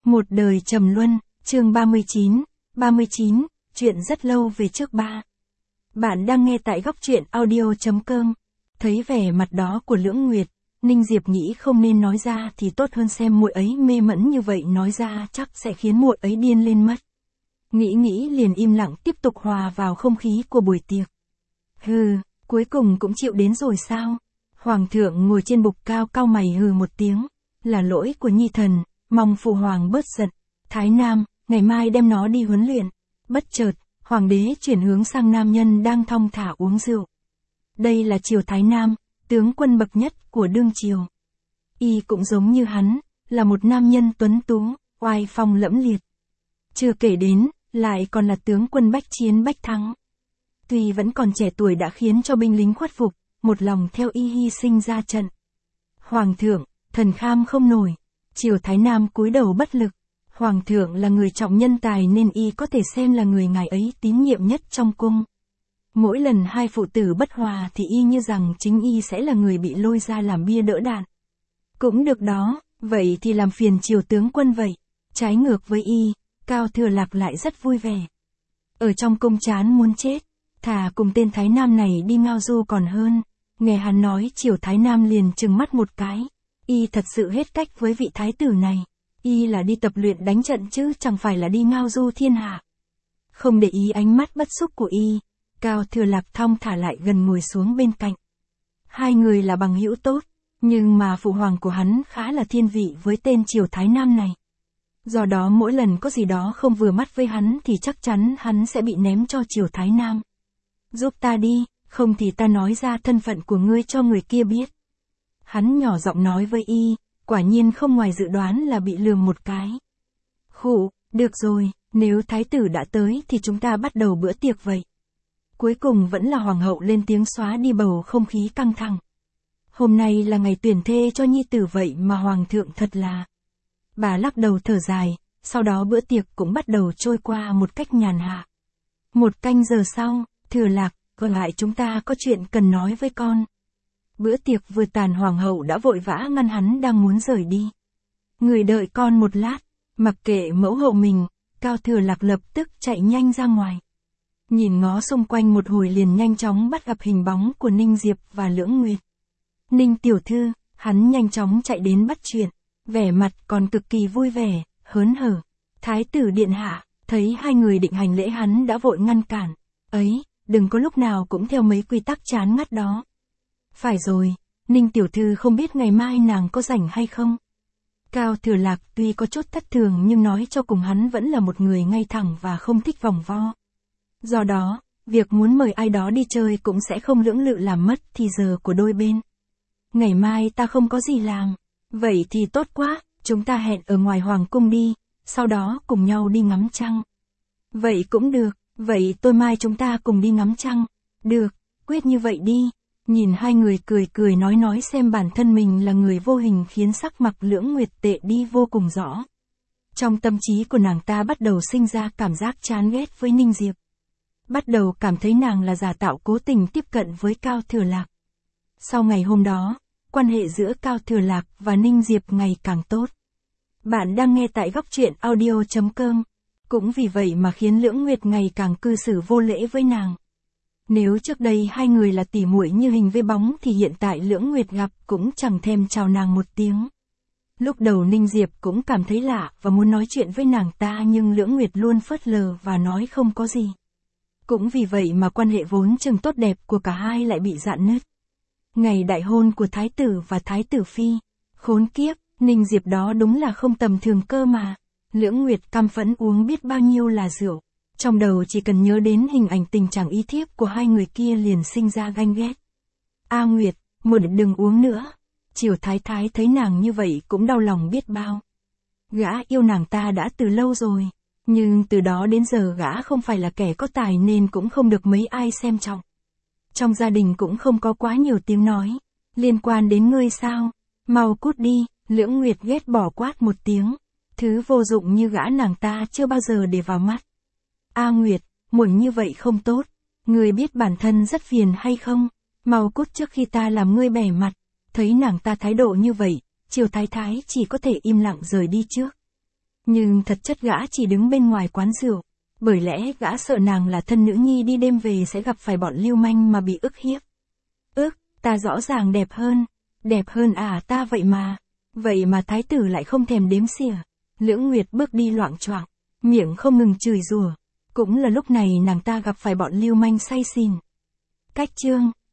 Một đời trầm luân, chương 39, chuyện rất lâu về trước ba. Bạn đang nghe tại góc truyện audio.com. Thấy vẻ mặt đó của Lưỡng Nguyệt, Ninh Diệp nghĩ không nên nói ra thì tốt hơn, xem muội ấy mê mẩn như vậy nói ra chắc sẽ khiến muội ấy điên lên mất. Nghĩ liền im lặng tiếp tục hòa vào không khí của buổi tiệc. Hừ, cuối cùng cũng chịu đến rồi sao? Hoàng thượng ngồi trên bục cao cau mày hừ một tiếng. Là lỗi của nhi thần, mong phụ hoàng bớt giận. Thái Nam, ngày mai đem nó đi huấn luyện. Bất chợt, hoàng đế chuyển hướng sang nam nhân đang thong thả uống rượu. Đây là Triều Thái Nam, tướng quân bậc nhất của đương triều. Y cũng giống như hắn, là một nam nhân tuấn tú, oai phong lẫm liệt. Chưa kể đến, lại còn là tướng quân bách chiến bách thắng. Tuy vẫn còn trẻ tuổi đã khiến cho binh lính khuất phục, một lòng theo y hy sinh ra trận. Hoàng thượng, thần kham không nổi. Triều Thái Nam cúi đầu bất lực. Hoàng thượng là người trọng nhân tài nên y có thể xem là người ngài ấy tín nhiệm nhất trong cung. Mỗi lần hai phụ tử bất hòa thì y như rằng chính y sẽ là người bị lôi ra làm bia đỡ đạn. Cũng được đó, vậy thì làm phiền Triều tướng quân vậy. Trái ngược với y, Cao Thừa Lạc lại rất vui vẻ. Ở trong cung chán muốn chết, thà cùng tên Thái Nam này đi ngao du còn hơn. Nghe hắn nói Triều Thái Nam liền trừng mắt một cái. Y thật sự hết cách với vị thái tử này. Y là đi tập luyện đánh trận chứ chẳng phải là đi ngao du thiên hạ. Không để ý ánh mắt bất xúc của y, Cao Thừa Lạc thong thả lại gần ngồi xuống bên cạnh. Hai người là bằng hữu tốt, nhưng mà phụ hoàng của hắn khá là thiên vị với tên Triều Thái Nam này. Do đó mỗi lần có gì đó không vừa mắt với hắn thì chắc chắn hắn sẽ bị ném cho Triều Thái Nam. Giúp ta đi, không thì ta nói ra thân phận của ngươi cho người kia biết. Hắn nhỏ giọng nói với y, quả nhiên không ngoài dự đoán là bị lườm một cái. Khụ, được rồi, nếu thái tử đã tới thì chúng ta bắt đầu bữa tiệc vậy. Cuối cùng vẫn là hoàng hậu lên tiếng xóa đi bầu không khí căng thẳng. Hôm nay là ngày tuyển thê cho nhi tử vậy mà hoàng thượng thật là. Bà lắc đầu thở dài, sau đó bữa tiệc cũng bắt đầu trôi qua một cách nhàn hạ. Một canh giờ sau, Thừa Lạc, còn lại chúng ta có chuyện cần nói với con. Bữa tiệc vừa tàn hoàng hậu đã vội vã ngăn hắn đang muốn rời đi. Người đợi con một lát, mặc kệ mẫu hậu mình, Cao Thừa Lạc lập tức chạy nhanh ra ngoài. Nhìn ngó xung quanh một hồi liền nhanh chóng bắt gặp hình bóng của Ninh Diệp và Lưỡng Nguyệt. Ninh tiểu thư, hắn nhanh chóng chạy đến bắt chuyện, vẻ mặt còn cực kỳ vui vẻ, hớn hở. Thái tử điện hạ, thấy hai người định hành lễ hắn đã vội ngăn cản. Ấy, đừng có lúc nào cũng theo mấy quy tắc chán ngắt đó. Phải rồi, Ninh tiểu thư không biết ngày mai nàng có rảnh hay không? Cao Thừa Lạc tuy có chút thất thường nhưng nói cho cùng hắn vẫn là một người ngay thẳng và không thích vòng vo. Do đó, việc muốn mời ai đó đi chơi cũng sẽ không lưỡng lự làm mất thì giờ của đôi bên. Ngày mai ta không có gì làm. Vậy thì tốt quá, chúng ta hẹn ở ngoài hoàng cung đi, sau đó cùng nhau đi ngắm trăng. Vậy cũng được, vậy tôi mai chúng ta cùng đi ngắm trăng. Được, quyết như vậy đi. Nhìn hai người cười nói xem bản thân mình là người vô hình khiến sắc mặt Lưỡng Nguyệt tệ đi vô cùng rõ. Trong tâm trí của nàng ta bắt đầu sinh ra cảm giác chán ghét với Ninh Diệp. Bắt đầu cảm thấy nàng là giả tạo cố tình tiếp cận với Cao Thừa Lạc. Sau ngày hôm đó, quan hệ giữa Cao Thừa Lạc và Ninh Diệp ngày càng tốt. Bạn đang nghe tại góc truyện audio.com. Cũng vì vậy mà khiến Lưỡng Nguyệt ngày càng cư xử vô lễ với nàng. Nếu trước đây hai người là tỉ muội như hình với bóng thì hiện tại Lưỡng Nguyệt gặp cũng chẳng thèm chào nàng một tiếng. Lúc đầu Ninh Diệp cũng cảm thấy lạ và muốn nói chuyện với nàng ta nhưng Lưỡng Nguyệt luôn phớt lờ và nói không có gì. Cũng vì vậy mà quan hệ vốn chừng tốt đẹp của cả hai lại bị rạn nứt. Ngày đại hôn của thái tử và thái tử phi, khốn kiếp, Ninh Diệp đó đúng là không tầm thường cơ mà. Lưỡng Nguyệt căm phẫn uống biết bao nhiêu là rượu. Trong đầu chỉ cần nhớ đến hình ảnh tình trạng y thiếp của hai người kia liền sinh ra ganh ghét. A Nguyệt, một đừng uống nữa. Triều Thái Thái thấy nàng như vậy cũng đau lòng biết bao. Gã yêu nàng ta đã từ lâu rồi, nhưng từ đó đến giờ gã không phải là kẻ có tài nên cũng không được mấy ai xem trọng. Trong gia đình cũng không có quá nhiều tiếng nói. Liên quan đến ngươi sao? Mau cút đi, Lưỡng Nguyệt ghét bỏ quát một tiếng. Thứ vô dụng như gã nàng ta chưa bao giờ để vào mắt. A Nguyệt, muội như vậy không tốt. Ngươi biết bản thân rất phiền hay không? Mau cút trước khi ta làm ngươi bẻ mặt. Thấy nàng ta thái độ như vậy, Triều Thái Thái chỉ có thể im lặng rời đi trước. Nhưng thật chất gã chỉ đứng bên ngoài quán rượu, bởi lẽ gã sợ nàng là thân nữ nhi đi đêm về sẽ gặp phải bọn lưu manh mà bị ức hiếp. Ta rõ ràng đẹp hơn à ta vậy mà thái tử lại không thèm đếm xỉa. Lưỡng Nguyệt bước đi loạng choạng, miệng không ngừng chửi rủa. Cũng là lúc này nàng ta gặp phải bọn lưu manh say xỉn. Cách chương